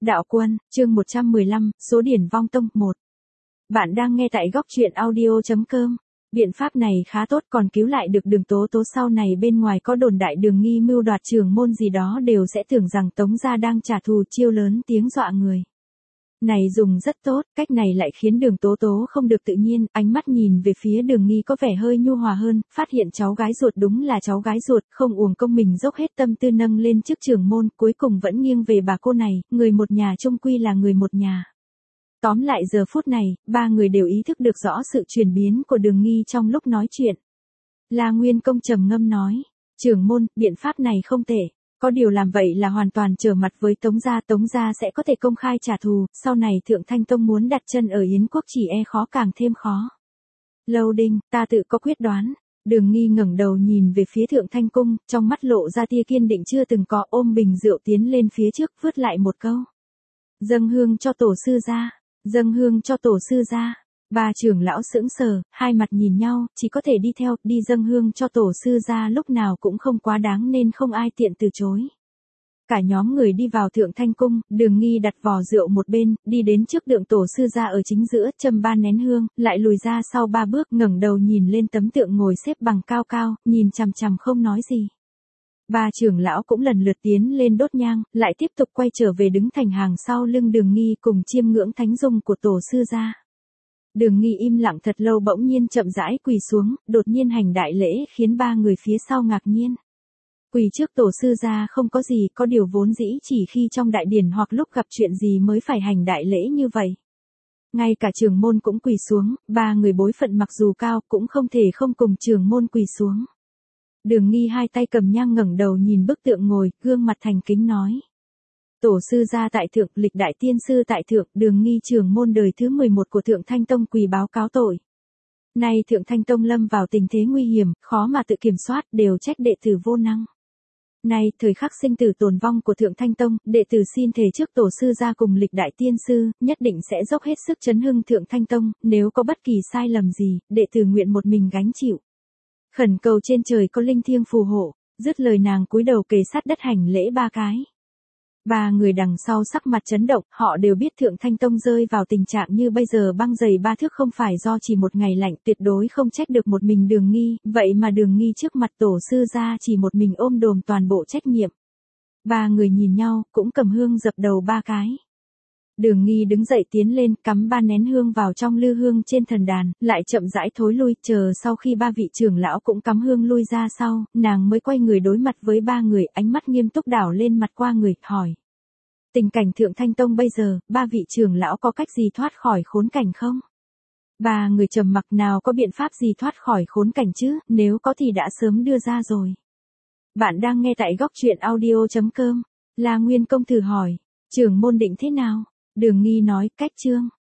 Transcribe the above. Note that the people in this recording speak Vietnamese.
Đạo Quân, chương 115, số điển vong tông 1. Bạn đang nghe tại góc truyện audio.com. Biện pháp này khá tốt, còn cứu lại được Đường Tố Tố. Sau này bên ngoài có đồn đại Đường Nghi mưu đoạt trưởng môn gì đó đều sẽ tưởng rằng Tống gia đang trả thù, chiêu lớn tiếng dọa người. Này dùng rất tốt, cách này lại khiến Đường Tố Tố không được tự nhiên, ánh mắt nhìn về phía Đường Nghi có vẻ hơi nhu hòa hơn, phát hiện cháu gái ruột đúng là cháu gái ruột, không uổng công mình dốc hết tâm tư nâng lên chức trưởng môn, cuối cùng vẫn nghiêng về bà cô này, người một nhà chung quy là người một nhà. Tóm lại giờ phút này, ba người đều ý thức được rõ sự chuyển biến của Đường Nghi trong lúc nói chuyện. La Nguyên Công trầm ngâm nói, trưởng môn, biện pháp này không tệ. Có điều làm vậy là hoàn toàn trở mặt với Tống gia sẽ có thể công khai trả thù, sau này Thượng Thanh Tông muốn đặt chân ở Yến quốc chỉ e khó càng thêm khó. Lâu Đinh, ta tự có quyết đoán. Đường Nghi ngẩng đầu nhìn về phía Thượng Thanh Cung, trong mắt lộ ra tia kiên định chưa từng có, ôm bình rượu tiến lên phía trước, vứt lại một câu. Dâng hương cho tổ sư gia, dâng hương cho tổ sư gia. Ba trưởng lão sững sờ, hai mặt nhìn nhau, chỉ có thể đi theo, đi dâng hương cho tổ sư gia lúc nào cũng không quá đáng nên không ai tiện từ chối. Cả nhóm người đi vào Thượng Thanh Cung, Đường Nghi đặt vò rượu một bên, đi đến trước tượng tổ sư gia ở chính giữa, châm ba nén hương, lại lùi ra sau ba bước, ngẩng đầu nhìn lên tấm tượng ngồi xếp bằng cao cao, nhìn chằm chằm không nói gì. Ba trưởng lão cũng lần lượt tiến lên đốt nhang, lại tiếp tục quay trở về đứng thành hàng sau lưng Đường Nghi cùng chiêm ngưỡng thánh dung của tổ sư gia. Đường Nghi im lặng thật lâu bỗng nhiên chậm rãi quỳ xuống, đột nhiên hành đại lễ khiến ba người phía sau ngạc nhiên. Quỳ trước tổ sư gia không có gì, có điều vốn dĩ chỉ khi trong đại điển hoặc lúc gặp chuyện gì mới phải hành đại lễ như vậy. Ngay cả trưởng môn cũng quỳ xuống, ba người bối phận mặc dù cao cũng không thể không cùng trưởng môn quỳ xuống. Đường Nghi hai tay cầm nhang ngẩng đầu nhìn bức tượng ngồi, gương mặt thành kính nói. Tổ sư gia tại thượng, lịch đại tiên sư tại thượng, Đường Nghi trưởng môn đời thứ 11 của Thượng Thanh Tông quỳ báo cáo tội. Nay Thượng Thanh Tông lâm vào tình thế nguy hiểm, khó mà tự kiểm soát, đều trách đệ tử vô năng. Nay, thời khắc sinh tử tồn vong của Thượng Thanh Tông, đệ tử xin thề trước tổ sư gia cùng lịch đại tiên sư, nhất định sẽ dốc hết sức chấn hưng Thượng Thanh Tông, nếu có bất kỳ sai lầm gì, đệ tử nguyện một mình gánh chịu. Khẩn cầu trên trời có linh thiêng phù hộ, dứt lời nàng cúi đầu kề sát đất hành lễ ba cái. Ba người đằng sau sắc mặt chấn động, họ đều biết Thượng Thanh Tông rơi vào tình trạng như bây giờ băng dày ba thước không phải do chỉ một ngày lạnh, tuyệt đối không trách được một mình Đường Nghi, vậy mà Đường Nghi trước mặt tổ sư gia chỉ một mình ôm đồm toàn bộ trách nhiệm. Ba người nhìn nhau, cũng cầm hương dập đầu ba cái. Đường Nghi đứng dậy tiến lên, cắm ba nén hương vào trong lư hương trên thần đàn, lại chậm rãi thối lui, chờ sau khi ba vị trưởng lão cũng cắm hương lui ra sau, nàng mới quay người đối mặt với ba người, ánh mắt nghiêm túc đảo lên mặt qua người, hỏi. Tình cảnh Thượng Thanh Tông bây giờ, ba vị trưởng lão có cách gì thoát khỏi khốn cảnh không? Ba người trầm mặc, nào có biện pháp gì thoát khỏi khốn cảnh chứ, nếu có thì đã sớm đưa ra rồi. Bạn đang nghe tại góc truyện audio.com. La Nguyên Công thử hỏi, trưởng môn định thế nào? Đường Nghi nói, cách chương.